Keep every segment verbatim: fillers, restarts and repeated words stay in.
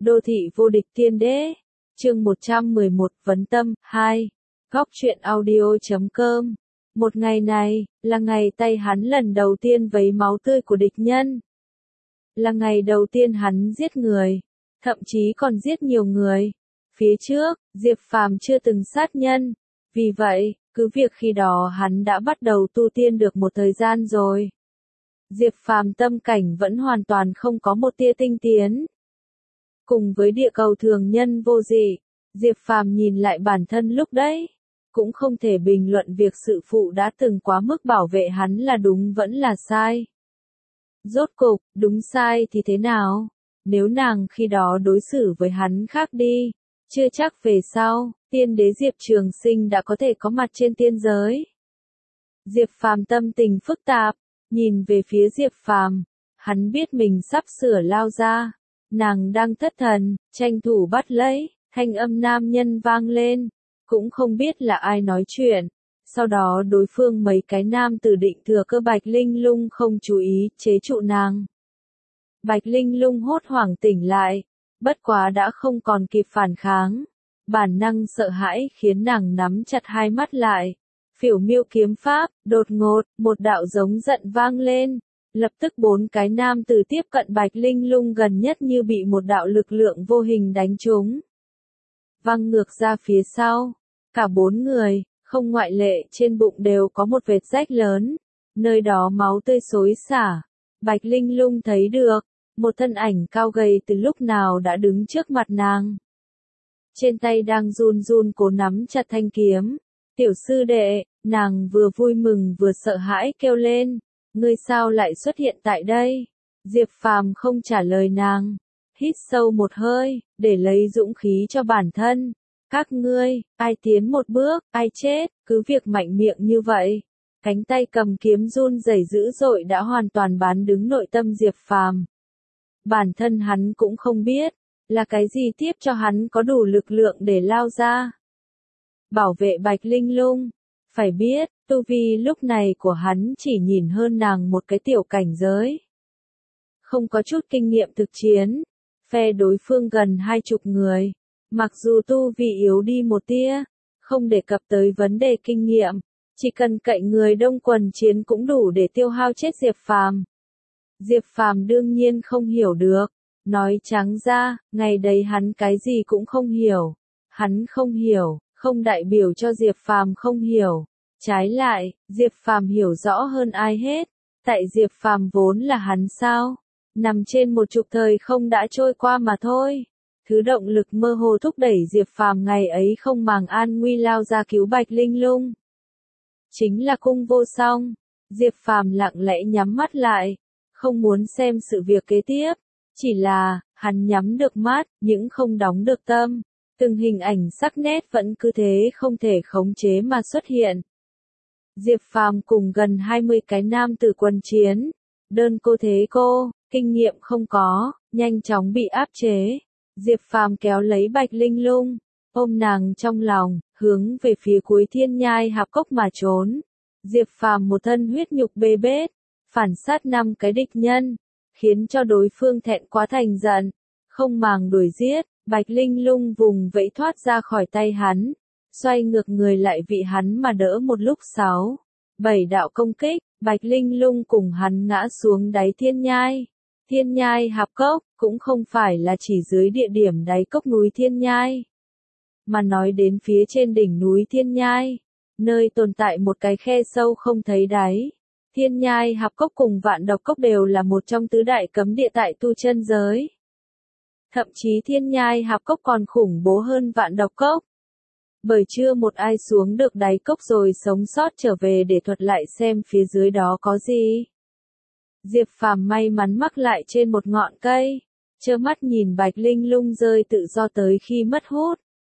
Đô thị vô địch tiên đế. Chương một trăm mười một Vấn tâm hai. Góc truyện audio chấm com. Một ngày này, là ngày tay hắn lần đầu tiên vấy máu tươi của địch nhân. Là ngày đầu tiên hắn giết người, thậm chí còn giết nhiều người. Phía trước, Diệp Phàm chưa từng sát nhân. Vì vậy, cứ việc khi đó hắn đã bắt đầu tu tiên được một thời gian rồi. Diệp Phàm tâm cảnh vẫn hoàn toàn không có một tia tinh tiến. Cùng với địa cầu thường nhân vô dị, Diệp Phàm nhìn lại bản thân lúc đấy, cũng không thể bình luận việc sự phụ đã từng quá mức bảo vệ hắn là đúng vẫn là sai. Rốt cục, đúng sai thì thế nào? Nếu nàng khi đó đối xử với hắn khác đi, chưa chắc về sau, tiên đế Diệp Trường Sinh đã có thể có mặt trên tiên giới. Diệp Phàm tâm tình phức tạp, nhìn về phía Diệp Phàm, hắn biết mình sắp sửa lao ra. Nàng đang thất thần, tranh thủ bắt lấy, thanh âm nam nhân vang lên, cũng không biết là ai nói chuyện. Sau đó đối phương mấy cái nam tử định thừa cơ Bạch Linh Lung không chú ý, chế trụ nàng. Bạch Linh Lung hốt hoảng tỉnh lại, bất quá đã không còn kịp phản kháng. Bản năng sợ hãi khiến nàng nắm chặt hai mắt lại. Phiểu miêu kiếm pháp, đột ngột, một đạo giống giận vang lên. Lập tức bốn cái nam tử tiếp cận Bạch Linh Lung gần nhất như bị một đạo lực lượng vô hình đánh trúng. Văng ngược ra phía sau. Cả bốn người, không ngoại lệ, trên bụng đều có một vệt rách lớn. Nơi đó máu tươi xối xả. Bạch Linh Lung thấy được, một thân ảnh cao gầy từ lúc nào đã đứng trước mặt nàng. Trên tay đang run run cố nắm chặt thanh kiếm. Tiểu sư đệ, nàng vừa vui mừng vừa sợ hãi kêu lên. Ngươi sao lại xuất hiện tại đây? Diệp Phàm không trả lời nàng. Hít sâu một hơi, để lấy dũng khí cho bản thân. Các ngươi, ai tiến một bước, ai chết, cứ việc mạnh miệng như vậy. Cánh tay cầm kiếm run rẩy dữ dội đã hoàn toàn bán đứng nội tâm Diệp Phàm. Bản thân hắn cũng không biết, là cái gì tiếp cho hắn có đủ lực lượng để lao ra. Bảo vệ Bạch Linh Lung. Phải biết, tu vi lúc này của hắn chỉ nhìn hơn nàng một cái tiểu cảnh giới. Không có chút kinh nghiệm thực chiến. Phe đối phương gần hai chục người. Mặc dù tu vi yếu đi một tia, không đề cập tới vấn đề kinh nghiệm. Chỉ cần cậy người đông quần chiến cũng đủ để tiêu hao chết Diệp Phàm. Diệp Phàm đương nhiên không hiểu được. Nói trắng ra, ngày đấy hắn cái gì cũng không hiểu. Hắn không hiểu. Không đại biểu cho Diệp Phàm không hiểu. Trái lại, Diệp Phàm hiểu rõ hơn ai hết. Tại Diệp Phàm vốn là hắn sao? Nằm trên một chục thời không đã trôi qua mà thôi. Thứ động lực mơ hồ thúc đẩy Diệp Phàm ngày ấy không màng an nguy lao ra cứu Bạch Linh Lung. Chính là cung vô song. Diệp Phàm lặng lẽ nhắm mắt lại. Không muốn xem sự việc kế tiếp. Chỉ là, hắn nhắm được mắt, nhưng không đóng được tâm. Từng hình ảnh sắc nét vẫn cứ thế không thể khống chế mà xuất hiện. Diệp Phàm cùng gần hai mươi cái nam tử quân chiến. Đơn cô thế cô, kinh nghiệm không có, nhanh chóng bị áp chế. Diệp Phàm kéo lấy Bạch Linh Lung, ôm nàng trong lòng, hướng về phía cuối thiên nhai hạp cốc mà trốn. Diệp Phàm một thân huyết nhục bê bết, phản sát năm cái địch nhân, khiến cho đối phương thẹn quá thành giận, không màng đuổi giết. Bạch Linh Lung vùng vẫy thoát ra khỏi tay hắn, xoay ngược người lại vị hắn mà đỡ một lúc sáu, bảy đạo công kích, Bạch Linh Lung cùng hắn ngã xuống đáy thiên nhai. Thiên nhai hạp cốc, cũng không phải là chỉ dưới địa điểm đáy cốc núi thiên nhai, mà nói đến phía trên đỉnh núi thiên nhai, nơi tồn tại một cái khe sâu không thấy đáy. Thiên nhai hạp cốc cùng vạn độc cốc đều là một trong tứ đại cấm địa tại tu chân giới. Thậm chí thiên nhai hạp cốc còn khủng bố hơn vạn độc cốc. Bởi chưa một ai xuống được đáy cốc rồi sống sót trở về để thuật lại xem phía dưới đó có gì. Diệp Phàm may mắn mắc lại trên một ngọn cây, trơ mắt nhìn Bạch Linh Lung rơi tự do tới khi mất hút.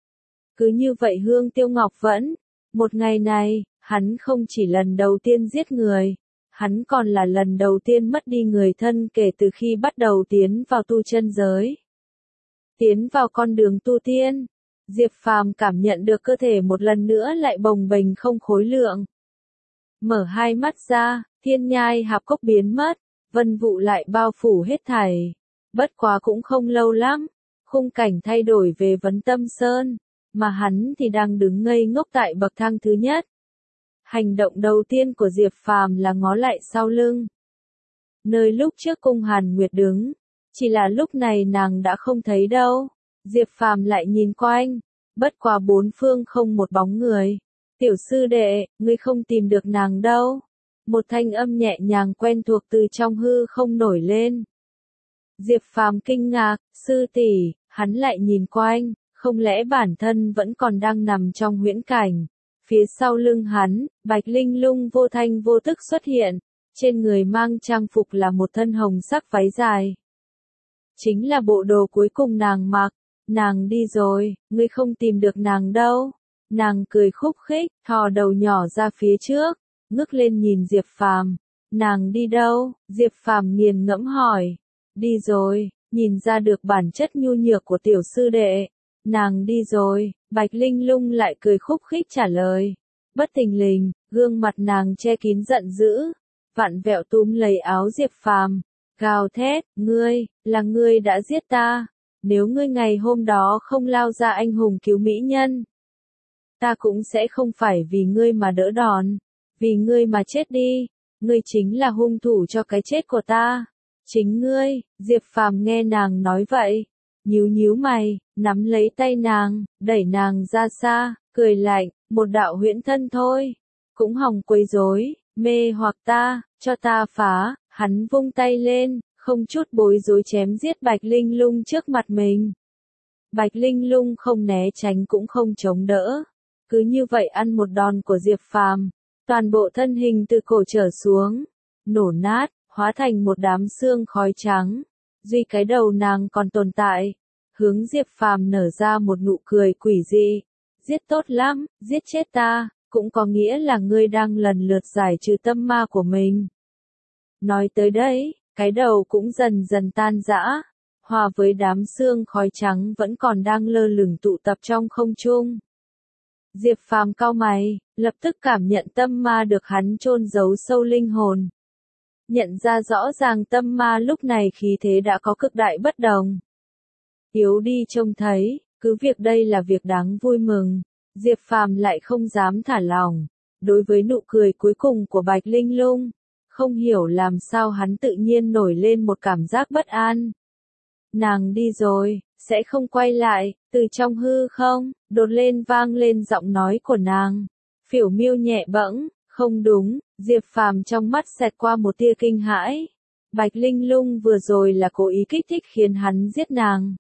Cứ như vậy Hương Tiêu Ngọc vẫn, một ngày này, hắn không chỉ lần đầu tiên giết người, hắn còn là lần đầu tiên mất đi người thân kể từ khi bắt đầu tiến vào tu chân giới. Tiến vào con đường tu tiên, Diệp Phàm cảm nhận được cơ thể một lần nữa lại bồng bềnh không khối lượng. Mở hai mắt ra, thiên nhai hạp cốc biến mất, vân vụ lại bao phủ hết thảy. Bất quá cũng không lâu lắm, khung cảnh thay đổi về Vấn Tâm Sơn, mà hắn thì đang đứng ngây ngốc tại bậc thang thứ nhất. Hành động đầu tiên của Diệp Phàm là ngó lại sau lưng. Nơi lúc trước Cung Hàn Nguyệt đứng, chỉ là lúc này nàng đã không thấy đâu. Diệp Phàm lại nhìn quanh, bất quá bốn phương không một bóng người. Tiểu sư đệ, ngươi không tìm được nàng đâu. Một thanh âm nhẹ nhàng quen thuộc từ trong hư không nổi lên. Diệp Phàm kinh ngạc, sư tỷ, hắn lại nhìn quanh, không lẽ bản thân vẫn còn đang nằm trong huyễn cảnh. Phía sau lưng hắn, Bạch Linh Lung vô thanh vô tức xuất hiện, trên người mang trang phục là một thân hồng sắc váy dài. Chính là bộ đồ cuối cùng nàng mặc. Nàng đi rồi, ngươi không tìm được nàng đâu. Nàng cười khúc khích, thò đầu nhỏ ra phía trước, ngước lên nhìn Diệp Phàm. Nàng đi đâu? Diệp Phàm nghiền ngẫm hỏi. Đi rồi, nhìn ra được bản chất nhu nhược của tiểu sư đệ. Nàng đi rồi, Bạch Linh Lung lại cười khúc khích trả lời. Bất thình lình, gương mặt nàng che kín giận dữ, vặn vẹo túm lấy áo Diệp Phàm, gào thét, ngươi, là ngươi đã giết ta. Nếu ngươi ngày hôm đó không lao ra anh hùng cứu mỹ nhân, ta cũng sẽ không phải vì ngươi mà đỡ đòn, vì ngươi mà chết đi, ngươi chính là hung thủ cho cái chết của ta. Chính ngươi. Diệp Phàm nghe nàng nói vậy, nhíu nhíu mày, nắm lấy tay nàng, đẩy nàng ra xa, cười lạnh, một đạo huyễn thân thôi, cũng hòng quấy rối, mê hoặc ta, cho ta phá. Hắn vung tay lên, không chút bối rối chém giết Bạch Linh Lung trước mặt mình. Bạch Linh Lung không né tránh cũng không chống đỡ, cứ như vậy ăn một đòn của Diệp Phàm, toàn bộ thân hình từ cổ trở xuống, nổ nát, hóa thành một đám xương khói trắng, duy cái đầu nàng còn tồn tại, hướng Diệp Phàm nở ra một nụ cười quỷ dị. Giết tốt lắm, giết chết ta, cũng có nghĩa là ngươi đang lần lượt giải trừ tâm ma của mình. Nói tới đây, cái đầu cũng dần dần tan rã, hòa với đám xương khói trắng vẫn còn đang lơ lửng tụ tập trong không trung. Diệp Phàm cau mày, lập tức cảm nhận tâm ma được hắn chôn giấu sâu linh hồn. Nhận ra rõ ràng tâm ma lúc này khí thế đã có cực đại bất đồng. Yếu đi trông thấy, cứ việc đây là việc đáng vui mừng, Diệp Phàm lại không dám thả lỏng. Đối với nụ cười cuối cùng của Bạch Linh Lung, không hiểu làm sao hắn tự nhiên nổi lên một cảm giác bất an. Nàng đi rồi, sẽ không quay lại. Từ trong hư không, đột lên vang lên giọng nói của nàng. Phiểu miêu nhẹ bẫng, không đúng. Diệp Phàm trong mắt xẹt qua một tia kinh hãi. Bạch Linh Lung vừa rồi là cố ý kích thích khiến hắn giết nàng.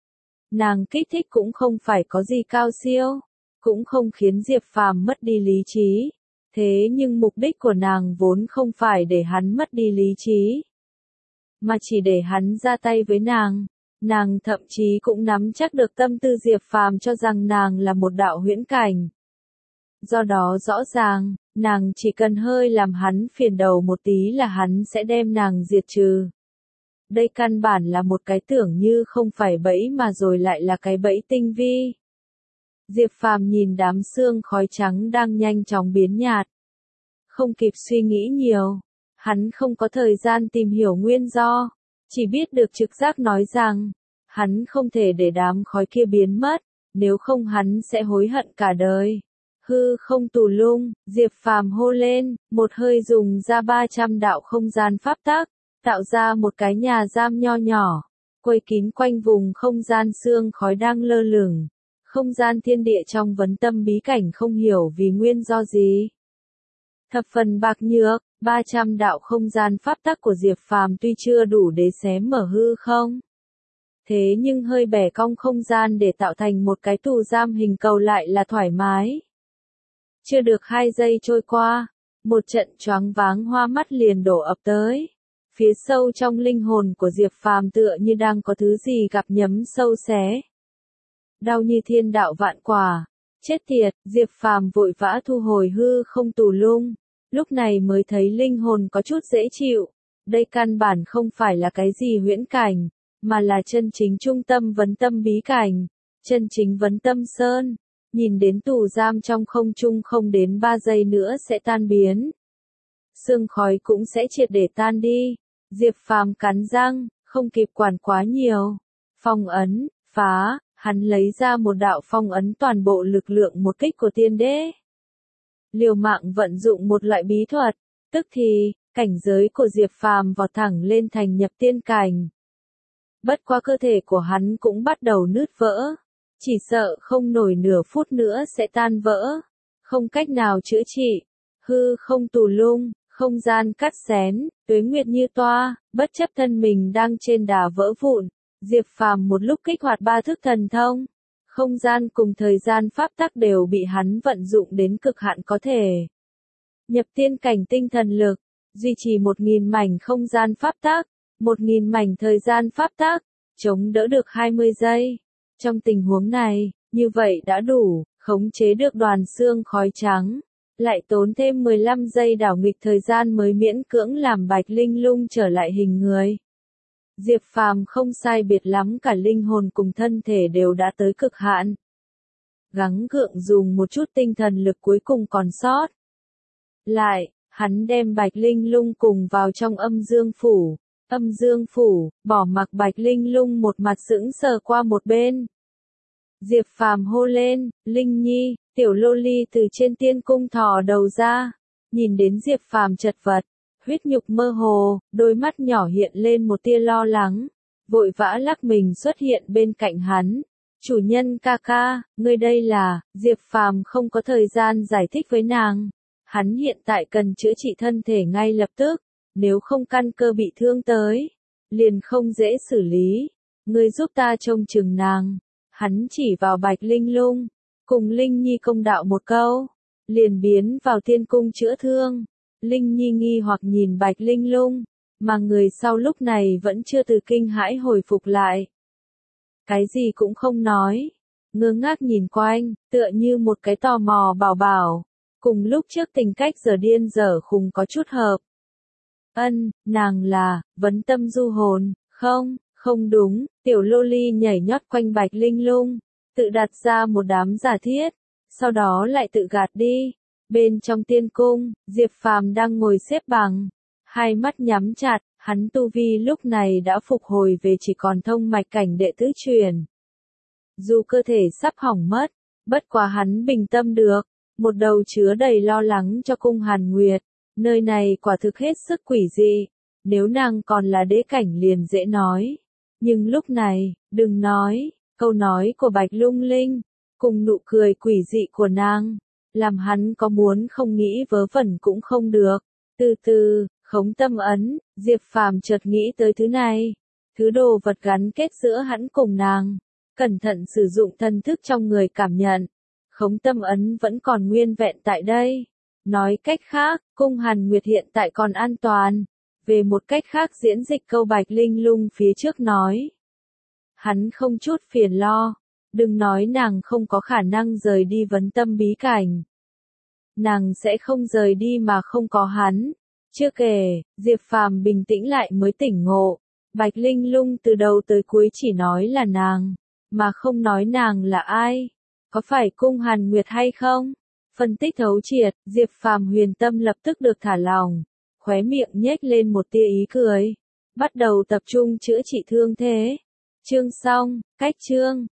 Nàng kích thích cũng không phải có gì cao siêu, cũng không khiến Diệp Phàm mất đi lý trí. Thế nhưng mục đích của nàng vốn không phải để hắn mất đi lý trí, mà chỉ để hắn ra tay với nàng. Nàng thậm chí cũng nắm chắc được tâm tư Diệp Phàm cho rằng nàng là một đạo huyễn cảnh. Do đó rõ ràng, nàng chỉ cần hơi làm hắn phiền đầu một tí là hắn sẽ đem nàng diệt trừ. Đây căn bản là một cái tưởng như không phải bẫy mà rồi lại là cái bẫy tinh vi. Diệp Phàm nhìn đám xương khói trắng đang nhanh chóng biến nhạt. Không kịp suy nghĩ nhiều, hắn không có thời gian tìm hiểu nguyên do, chỉ biết được trực giác nói rằng, hắn không thể để đám khói kia biến mất, nếu không hắn sẽ hối hận cả đời. Hư không tù lung, Diệp Phàm hô lên, một hơi dùng ra ba trăm đạo không gian pháp tắc, tạo ra một cái nhà giam nho nhỏ, quây kín quanh vùng không gian xương khói đang lơ lửng. Không gian thiên địa trong vấn tâm bí cảnh không hiểu vì nguyên do gì. Thập phần bạc nhược, ba trăm đạo không gian pháp tắc của Diệp Phàm tuy chưa đủ để xé mở hư không. Thế nhưng hơi bẻ cong không gian để tạo thành một cái tù giam hình cầu lại là thoải mái. Chưa được hai giây trôi qua, một trận choáng váng hoa mắt liền đổ ập tới. Phía sâu trong linh hồn của Diệp Phàm tựa như đang có thứ gì gặp nhấm sâu xé. Đau như thiên đạo vạn quả. Chết tiệt, Diệp Phàm vội vã thu hồi hư không tù lung. Lúc này mới thấy linh hồn có chút dễ chịu. Đây căn bản không phải là cái gì huyễn cảnh, mà là chân chính trung tâm vấn tâm bí cảnh. Chân chính vấn tâm sơn. Nhìn đến tù giam trong không trung không đến ba giây nữa sẽ tan biến. Sương khói cũng sẽ triệt để tan đi. Diệp Phàm cắn răng, không kịp quản quá nhiều. Phong ấn, phá, hắn lấy ra một đạo phong ấn toàn bộ lực lượng một kích của tiên đế. Liều mạng vận dụng một loại bí thuật, tức thì, cảnh giới của Diệp Phàm vọt thẳng lên thành nhập tiên cảnh. Bất quá cơ thể của hắn cũng bắt đầu nứt vỡ, chỉ sợ không nổi nửa phút nữa sẽ tan vỡ, không cách nào chữa trị. Hư không tù lung, không gian cắt xén, tuế nguyệt như toa, bất chấp thân mình đang trên đà vỡ vụn, Diệp Phàm một lúc kích hoạt ba thức thần thông. Không gian cùng thời gian pháp tắc đều bị hắn vận dụng đến cực hạn có thể. Nhập tiên cảnh tinh thần lực, duy trì một nghìn mảnh không gian pháp tắc, một nghìn mảnh thời gian pháp tắc, chống đỡ được hai mươi giây. Trong tình huống này, như vậy đã đủ, khống chế được đoàn xương khói trắng. Lại tốn thêm mười lăm giây đảo nghịch thời gian mới miễn cưỡng làm Bạch Linh Lung trở lại hình người. Diệp Phàm không sai biệt lắm cả linh hồn cùng thân thể đều đã tới cực hạn. Gắng gượng dùng một chút tinh thần lực cuối cùng còn sót. Lại, hắn đem Bạch Linh Lung cùng vào trong âm dương phủ. Âm dương phủ, bỏ mặc Bạch Linh Lung một mặt sững sờ qua một bên. Diệp Phàm hô lên, Linh Nhi, tiểu lô ly từ trên tiên cung thò đầu ra. Nhìn đến Diệp Phàm chật vật, huyết nhục mơ hồ, đôi mắt nhỏ hiện lên một tia lo lắng, vội vã lắc mình xuất hiện bên cạnh hắn. Chủ nhân ca ca, ngươi đây là, Diệp Phàm không có thời gian giải thích với nàng. Hắn hiện tại cần chữa trị thân thể ngay lập tức, nếu không căn cơ bị thương tới, liền không dễ xử lý. Ngươi giúp ta trông chừng nàng. Hắn chỉ vào Bạch Linh Lung, cùng Linh Nhi công đạo một câu, liền biến vào tiên cung chữa thương. Linh Nhi nghi hoặc nhìn Bạch Linh Lung, mà người sau lúc này vẫn chưa từ kinh hãi hồi phục lại. Cái gì cũng không nói, ngơ ngác nhìn quanh, tựa như một cái tò mò bảo bảo, cùng lúc trước tình cách giờ điên dở khùng có chút hợp. Ân, nàng là, vấn tâm du hồn, không, không đúng, tiểu lô ly nhảy nhót quanh Bạch Linh Lung, tự đặt ra một đám giả thiết, sau đó lại tự gạt đi. Bên trong tiên cung, Diệp Phàm đang ngồi xếp bằng, hai mắt nhắm chặt, hắn tu vi lúc này đã phục hồi về chỉ còn thông mạch cảnh đệ tứ truyền. Dù cơ thể sắp hỏng mất, bất quá hắn bình tâm được, một đầu chứa đầy lo lắng cho cung Hàn Nguyệt, nơi này quả thực hết sức quỷ dị, nếu nàng còn là đế cảnh liền dễ nói. Nhưng lúc này, đừng nói, câu nói của Bạch Lung Linh, cùng nụ cười quỷ dị của nàng, làm hắn có muốn không nghĩ vớ vẩn cũng không được. Từ từ, khống tâm ấn, Diệp Phàm chợt nghĩ tới thứ này, thứ đồ vật gắn kết giữa hắn cùng nàng, cẩn thận sử dụng thần thức trong người cảm nhận, khống tâm ấn vẫn còn nguyên vẹn tại đây. Nói cách khác, cung Hàn Nguyệt hiện tại còn an toàn. Về một cách khác diễn dịch câu Bạch Linh Lung phía trước nói, hắn không chút phiền lo. Đừng nói nàng không có khả năng rời đi vấn tâm bí cảnh. Nàng sẽ không rời đi mà không có hắn. Chưa kể, Diệp Phàm bình tĩnh lại mới tỉnh ngộ. Bạch Linh Lung từ đầu tới cuối chỉ nói là nàng, mà không nói nàng là ai. Có phải cung Hàn Nguyệt hay không? Phân tích thấu triệt, Diệp Phàm huyền tâm lập tức được thả lỏng. Khóe miệng nhếch lên một tia ý cười. Bắt đầu tập trung chữa trị thương thế. Chương xong, cách chương.